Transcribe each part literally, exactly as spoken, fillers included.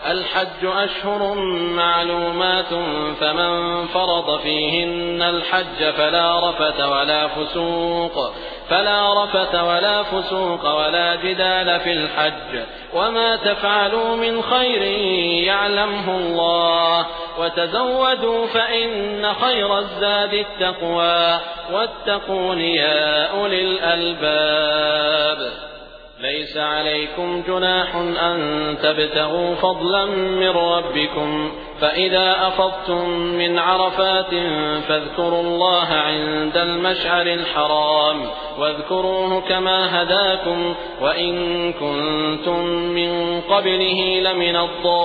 الحج أشهر معلومات فمن فرض فيهن الحج فلا رفث ولا فسوق فلا رفث ولا فسوق ولا جدال في الحج وما تفعلوا من خير يعلمه الله وتزودوا فإن خير الزاد التقوى واتقون يا أولي الألباب. ليس عليكم جناح أن تبتغوا فضلا من ربكم فإذا أفضتم من عرفات فاذكروا الله عند المشعر الحرام واذكروه كما هداكم وإن كنتم من قبله لمن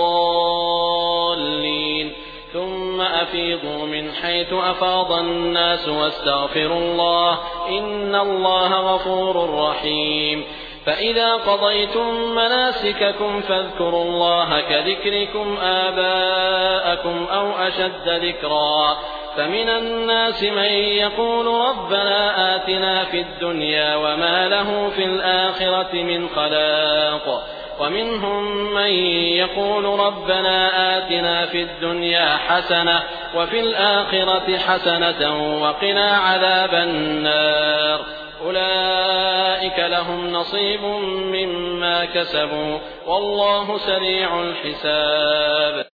الضالين ثم أفيضوا من حيث أفاض الناس واستغفروا الله إن الله غفور رحيم. فإذا قضيتم مناسككم فاذكروا الله كذكركم آباءكم أو أشد ذكرا فمن الناس من يقول ربنا آتنا في الدنيا وما له في الآخرة من خلاق ومنهم من يقول ربنا آتنا في الدنيا حسنة وفي الآخرة حسنة وقنا عذاب النار أولئك لهم نصيب مما كسبوا والله سريع الحساب.